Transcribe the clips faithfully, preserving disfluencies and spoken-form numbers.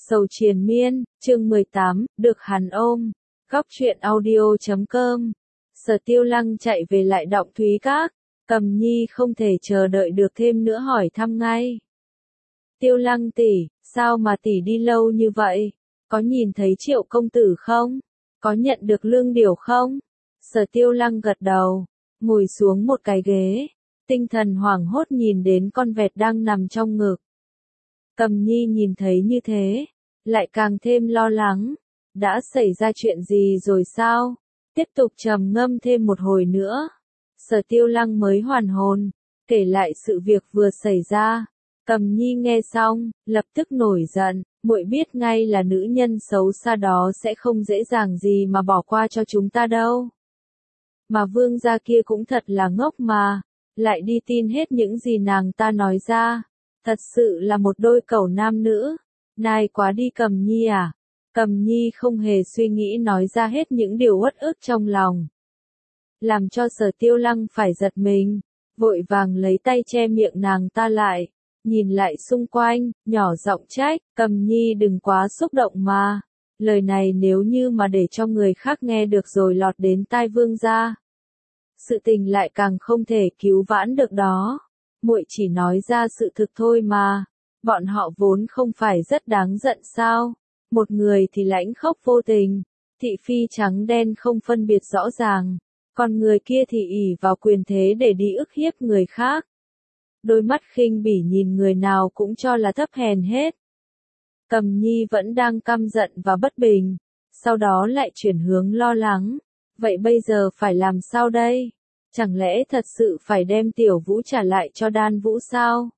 Sầu triền miên, chương mười tám, được hắn ôm. Góc truyện audio chấm com. Sở Tiêu Lăng chạy về lại Động Thúy Các. Cầm Nhi không thể chờ đợi được thêm nữa hỏi thăm ngay. Tiêu Lăng tỷ, sao mà tỷ đi lâu như vậy? Có nhìn thấy Triệu công tử không? Có nhận được lương điều không? Sở Tiêu Lăng gật đầu, ngồi xuống một cái ghế, tinh thần hoảng hốt nhìn đến con vẹt đang nằm trong ngực. Cầm Nhi nhìn thấy như thế, lại càng thêm lo lắng. Đã xảy ra chuyện gì rồi sao? Tiếp tục trầm ngâm thêm một hồi nữa. Sở Tiêu Lăng mới hoàn hồn, kể lại sự việc vừa xảy ra. Cầm Nhi nghe xong, lập tức nổi giận, muội biết ngay là nữ nhân xấu xa đó sẽ không dễ dàng gì mà bỏ qua cho chúng ta đâu. Mà vương gia kia cũng thật là ngốc mà, lại đi tin hết những gì nàng ta nói ra. Thật sự là một đôi cẩu nam nữ. Nai quá đi Cầm Nhi à? Cầm Nhi không hề suy nghĩ nói ra hết những điều uất ức trong lòng. Làm cho Sở Tiêu Lăng phải giật mình, vội vàng lấy tay che miệng nàng ta lại, nhìn lại xung quanh, nhỏ giọng trách, Cầm Nhi đừng quá xúc động mà. Lời này nếu như mà để cho người khác nghe được rồi lọt đến tai vương gia, sự tình lại càng không thể cứu vãn được đó. Muội chỉ nói ra sự thực thôi mà, bọn họ vốn không phải rất đáng giận sao? Một người thì lãnh khốc vô tình, thị phi trắng đen không phân biệt rõ ràng, còn người kia thì ỷ vào quyền thế để đi ức hiếp người khác. Đôi mắt khinh bỉ nhìn người nào cũng cho là thấp hèn hết. Cầm Nhi vẫn đang căm giận và bất bình, sau đó lại chuyển hướng lo lắng. Vậy bây giờ phải làm sao đây? Chẳng lẽ thật sự phải đem Tiểu Vũ trả lại cho Đan Vũ sao?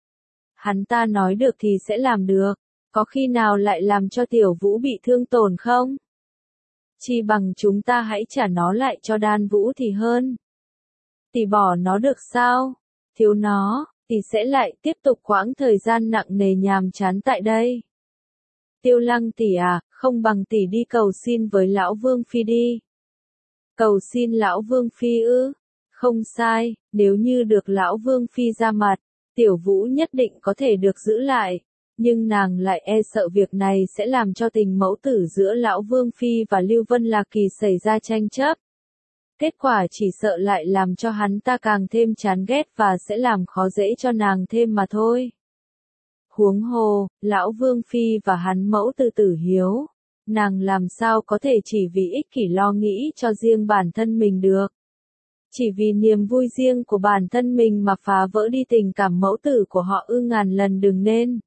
Hắn ta nói được thì sẽ làm được, có khi nào lại làm cho Tiểu Vũ bị thương tổn không? Chi bằng chúng ta hãy trả nó lại cho Đan Vũ thì hơn. Tỷ bỏ nó được sao? Thiếu nó, tỷ sẽ lại tiếp tục quãng thời gian nặng nề nhàm chán tại đây. Tiêu Lăng tỷ à, không bằng tỷ đi cầu xin với lão Vương Phi đi. Cầu xin lão Vương Phi ư? Không sai, nếu như được lão Vương Phi ra mặt, Tiểu Vũ nhất định có thể được giữ lại, nhưng nàng lại e sợ việc này sẽ làm cho tình mẫu tử giữa lão Vương Phi và Lưu Vân Lạc Kỳ xảy ra tranh chấp. Kết quả chỉ sợ lại làm cho hắn ta càng thêm chán ghét và sẽ làm khó dễ cho nàng thêm mà thôi. Huống hồ, lão Vương Phi và hắn mẫu tử tử hiếu, nàng làm sao có thể chỉ vì ích kỷ lo nghĩ cho riêng bản thân mình được. Chỉ vì niềm vui riêng của bản thân mình mà phá vỡ đi tình cảm mẫu tử của họ ư, ngàn lần đừng nên.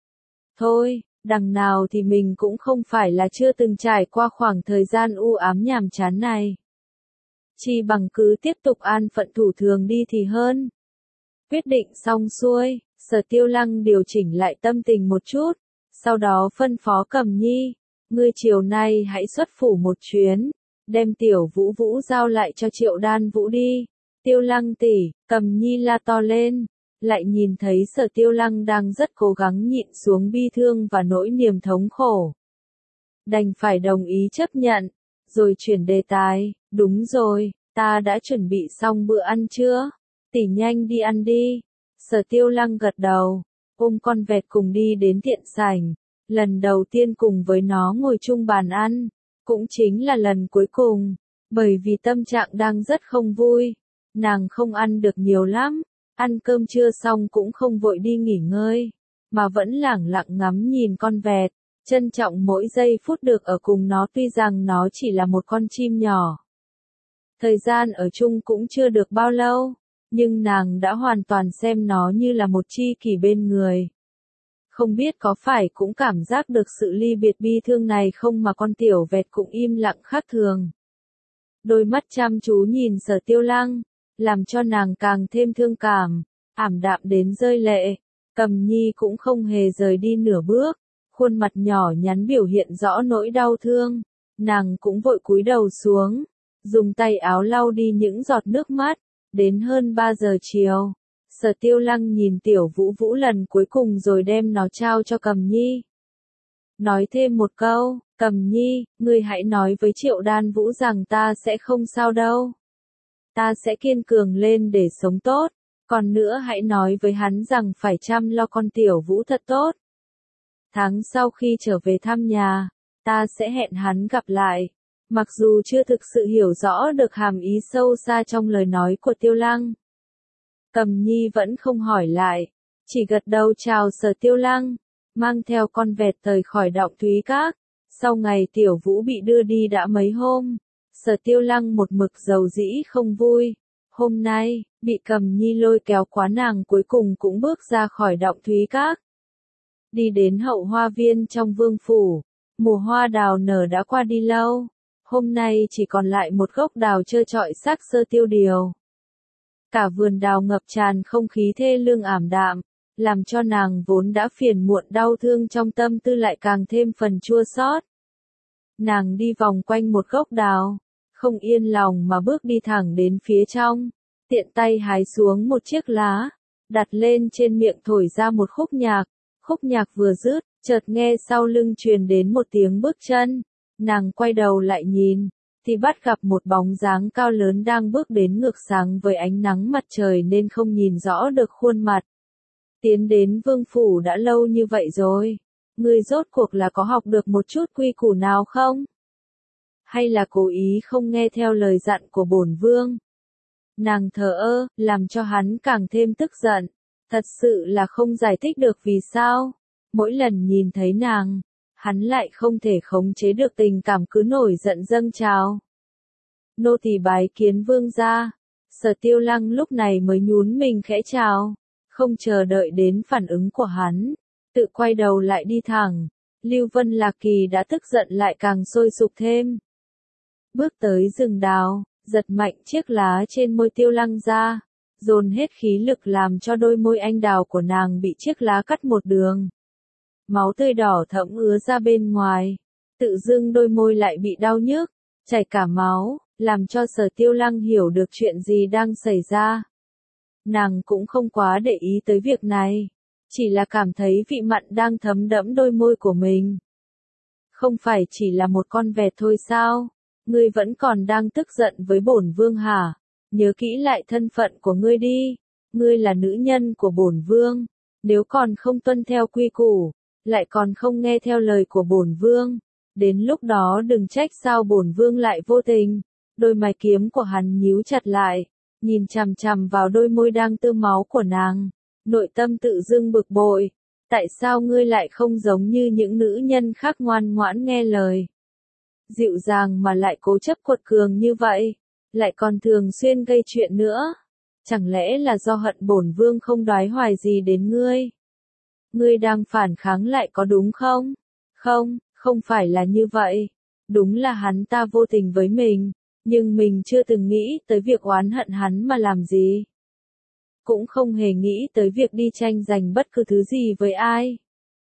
Thôi, đằng nào thì mình cũng không phải là chưa từng trải qua khoảng thời gian u ám nhàm chán này. Chi bằng cứ tiếp tục an phận thủ thường đi thì hơn. Quyết định xong xuôi, Sở Tiêu Lăng điều chỉnh lại tâm tình một chút, sau đó phân phó Cầm Nhi, ngươi chiều nay hãy xuất phủ một chuyến, đem Tiểu Vũ Vũ giao lại cho Triệu Đan Vũ đi. Tiêu Lăng tỷ, Cầm Nhi la to lên, lại nhìn thấy Sở Tiêu Lăng đang rất cố gắng nhịn xuống bi thương và nỗi niềm thống khổ. Đành phải đồng ý chấp nhận, rồi chuyển đề tài, đúng rồi, ta đã chuẩn bị xong bữa ăn chưa? Tỷ nhanh đi ăn đi. Sở Tiêu Lăng gật đầu, ôm con vẹt cùng đi đến tiện sảnh, lần đầu tiên cùng với nó ngồi chung bàn ăn, cũng chính là lần cuối cùng, bởi vì tâm trạng đang rất không vui, nàng không ăn được nhiều lắm, ăn cơm trưa xong cũng không vội đi nghỉ ngơi, mà vẫn lẳng lặng ngắm nhìn con vẹt, trân trọng mỗi giây phút được ở cùng nó tuy rằng nó chỉ là một con chim nhỏ. Thời gian ở chung cũng chưa được bao lâu, nhưng nàng đã hoàn toàn xem nó như là một tri kỷ bên người. Không biết có phải cũng cảm giác được sự ly biệt bi thương này không mà con tiểu vẹt cũng im lặng khác thường. Đôi mắt chăm chú nhìn Sở Tiêu Lăng, làm cho nàng càng thêm thương cảm, ảm đạm đến rơi lệ. Cầm Nhi cũng không hề rời đi nửa bước, khuôn mặt nhỏ nhắn biểu hiện rõ nỗi đau thương, nàng cũng vội cúi đầu xuống, dùng tay áo lau đi những giọt nước mắt. Đến hơn ba giờ chiều, Sở Tiêu Lăng nhìn Tiểu Vũ Vũ lần cuối cùng rồi đem nó trao cho Cầm Nhi. Nói thêm một câu, Cầm Nhi, ngươi hãy nói với Triệu Đan Vũ rằng ta sẽ không sao đâu. Ta sẽ kiên cường lên để sống tốt, còn nữa hãy nói với hắn rằng phải chăm lo con Tiểu Vũ thật tốt. Tháng sau khi trở về thăm nhà, ta sẽ hẹn hắn gặp lại. Mặc dù chưa thực sự hiểu rõ được hàm ý sâu xa trong lời nói của Tiêu Lăng, Cầm Nhi vẫn không hỏi lại, chỉ gật đầu chào Sở Tiêu Lăng, mang theo con vẹt rời khỏi Động Thúy Các. Sau ngày Tiểu Vũ bị đưa đi đã mấy hôm, Sở Tiêu Lăng một mực dầu dĩ không vui. Hôm nay, bị Cầm Nhi lôi kéo quá, nàng cuối cùng cũng bước ra khỏi Động Thúy Các. Đi đến hậu hoa viên trong vương phủ, mùa hoa đào nở đã qua đi lâu, hôm nay chỉ còn lại một gốc đào trơ trọi sắc sơ tiêu điều. Cả vườn đào ngập tràn không khí thê lương ảm đạm, làm cho nàng vốn đã phiền muộn đau thương trong tâm tư lại càng thêm phần chua xót. Nàng đi vòng quanh một gốc đào, không yên lòng mà bước đi thẳng đến phía trong, tiện tay hái xuống một chiếc lá, đặt lên trên miệng thổi ra một khúc nhạc. Khúc nhạc vừa dứt, chợt nghe sau lưng truyền đến một tiếng bước chân. Nàng quay đầu lại nhìn, thì bắt gặp một bóng dáng cao lớn đang bước đến ngược sáng với ánh nắng mặt trời nên không nhìn rõ được khuôn mặt. Tiến đến vương phủ đã lâu như vậy rồi, ngươi rốt cuộc là có học được một chút quy củ nào không? Hay là cố ý không nghe theo lời dặn của bổn vương? Nàng thờ ơ, làm cho hắn càng thêm tức giận. Thật sự là không giải thích được vì sao, mỗi lần nhìn thấy nàng, hắn lại không thể khống chế được tình cảm cứ nổi giận dâng trào. Nô tỳ bái kiến vương gia. Sở Tiêu Lăng lúc này mới nhún mình khẽ chào, không chờ đợi đến phản ứng của hắn, tự quay đầu lại đi thẳng. Lưu Vân Lạc Kỳ đã tức giận lại càng sôi sục thêm. Bước tới rừng đào, giật mạnh chiếc lá trên môi Tiêu Lăng ra, dồn hết khí lực làm cho đôi môi anh đào của nàng bị chiếc lá cắt một đường. Máu tươi đỏ thẫm ứa ra bên ngoài, tự dưng đôi môi lại bị đau nhức, chảy cả máu, làm cho Sở Tiêu Lăng hiểu được chuyện gì đang xảy ra. Nàng cũng không quá để ý tới việc này, chỉ là cảm thấy vị mặn đang thấm đẫm đôi môi của mình. Không phải chỉ là một con vẹt thôi sao? Ngươi vẫn còn đang tức giận với bổn vương hả? Nhớ kỹ lại thân phận của ngươi đi, ngươi là nữ nhân của bổn vương, nếu còn không tuân theo quy củ, lại còn không nghe theo lời của bổn vương, đến lúc đó đừng trách sao bổn vương lại vô tình. Đôi mày kiếm của hắn nhíu chặt lại, nhìn chằm chằm vào đôi môi đang tơ máu của nàng, nội tâm tự dưng bực bội, tại sao ngươi lại không giống như những nữ nhân khác ngoan ngoãn nghe lời, dịu dàng mà lại cố chấp quật cường như vậy? Lại còn thường xuyên gây chuyện nữa. Chẳng lẽ là do hận bổn vương không đoái hoài gì đến ngươi? Ngươi đang phản kháng lại có đúng không? Không, không phải là như vậy. Đúng là hắn ta vô tình với mình, nhưng mình chưa từng nghĩ tới việc oán hận hắn mà làm gì. Cũng không hề nghĩ tới việc đi tranh giành bất cứ thứ gì với ai.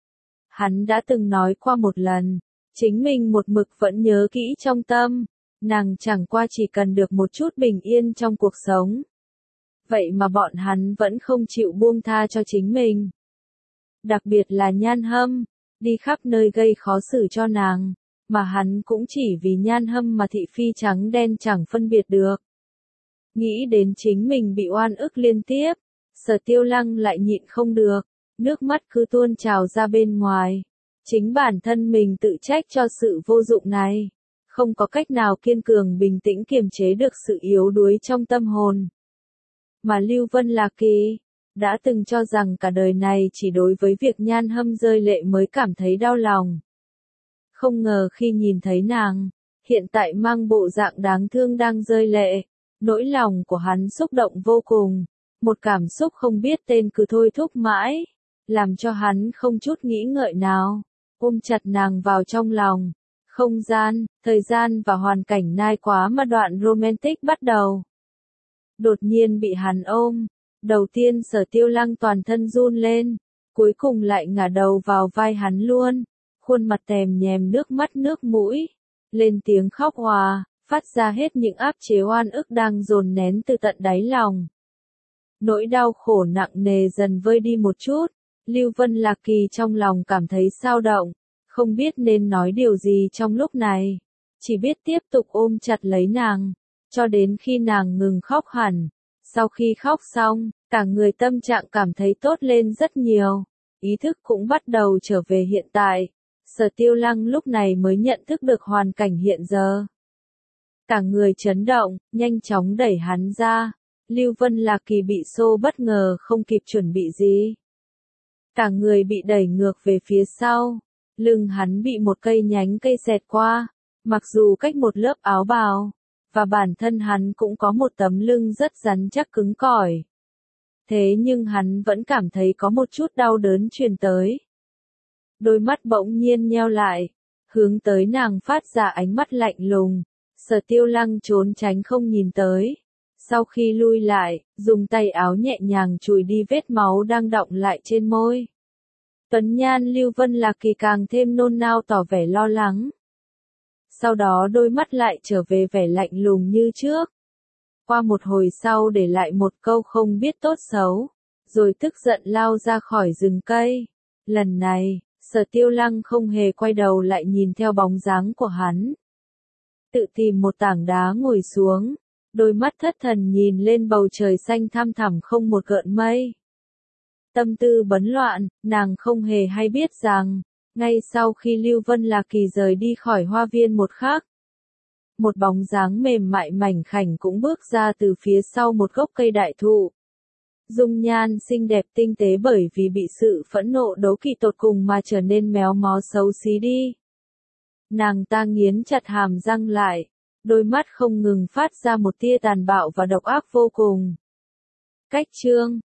Hắn đã từng nói qua một lần, chính mình một mực vẫn nhớ kỹ trong tâm. Nàng chẳng qua chỉ cần được một chút bình yên trong cuộc sống. Vậy mà bọn hắn vẫn không chịu buông tha cho chính mình. Đặc biệt là Nhan Hâm, đi khắp nơi gây khó xử cho nàng, mà hắn cũng chỉ vì Nhan Hâm mà thị phi trắng đen chẳng phân biệt được. Nghĩ đến chính mình bị oan ức liên tiếp, Sở Tiêu Lăng lại nhịn không được, nước mắt cứ tuôn trào ra bên ngoài. Chính bản thân mình tự trách cho sự vô dụng này. Không có cách nào kiên cường bình tĩnh kiềm chế được sự yếu đuối trong tâm hồn. Mà Lưu Vân Lạc Kỳ đã từng cho rằng cả đời này chỉ đối với việc Nhan Hâm rơi lệ mới cảm thấy đau lòng. Không ngờ khi nhìn thấy nàng, hiện tại mang bộ dạng đáng thương đang rơi lệ, nỗi lòng của hắn xúc động vô cùng, một cảm xúc không biết tên cứ thôi thúc mãi, làm cho hắn không chút nghĩ ngợi nào, ôm chặt nàng vào trong lòng. Không gian, thời gian và hoàn cảnh nai quá mà đoạn romantic bắt đầu. Đột nhiên bị hắn ôm, đầu tiên Sở Tiêu Lăng toàn thân run lên, cuối cùng lại ngả đầu vào vai hắn luôn, khuôn mặt tèm nhèm nước mắt nước mũi, lên tiếng khóc hòa, phát ra hết những áp chế oan ức đang dồn nén từ tận đáy lòng. Nỗi đau khổ nặng nề dần vơi đi một chút, Lưu Vân Lạc Kỳ trong lòng cảm thấy xao động. Không biết nên nói điều gì trong lúc này, chỉ biết tiếp tục ôm chặt lấy nàng, cho đến khi nàng ngừng khóc hẳn. Sau khi khóc xong, cả người tâm trạng cảm thấy tốt lên rất nhiều. ý thức cũng bắt đầu trở về hiện tại. Sở Tiêu Lăng lúc này mới nhận thức được hoàn cảnh hiện giờ. Cả người chấn động, nhanh chóng đẩy hắn ra. Lưu Vân Lạc Kỳ bị xô bất ngờ không kịp chuẩn bị gì. Cả người bị đẩy ngược về phía sau. Lưng hắn bị một cây nhánh cây xẹt qua. Mặc dù cách một lớp áo bào, và bản thân hắn cũng có một tấm lưng rất rắn chắc cứng cỏi. Thế nhưng hắn vẫn cảm thấy có một chút đau đớn truyền tới. Đôi mắt bỗng nhiên nheo lại, hướng tới nàng phát ra ánh mắt lạnh lùng. Sở Tiêu Lăng trốn tránh không nhìn tới. Sau khi lui lại, dùng tay áo nhẹ nhàng chùi đi vết máu đang đọng lại trên môi. Tuấn nhan Lưu Vân Lạc Kỳ càng thêm nôn nao tỏ vẻ lo lắng. Sau đó đôi mắt lại trở về vẻ lạnh lùng như trước. Qua một hồi sau để lại một câu không biết tốt xấu, rồi tức giận lao ra khỏi rừng cây. Lần này, Sở Tiêu Lăng không hề quay đầu lại nhìn theo bóng dáng của hắn. Tự tìm một tảng đá ngồi xuống, đôi mắt thất thần nhìn lên bầu trời xanh thăm thẳm không một gợn mây. Tâm tư bấn loạn, nàng không hề hay biết rằng, ngay sau khi Lưu Vân Lạc Kỳ rời đi khỏi hoa viên một khắc, một bóng dáng mềm mại mảnh khảnh cũng bước ra từ phía sau một gốc cây đại thụ. Dung nhan xinh đẹp tinh tế bởi vì bị sự phẫn nộ đố kỵ tột cùng mà trở nên méo mó xấu xí đi. Nàng ta nghiến chặt hàm răng lại, đôi mắt không ngừng phát ra một tia tàn bạo và độc ác vô cùng. Cách chương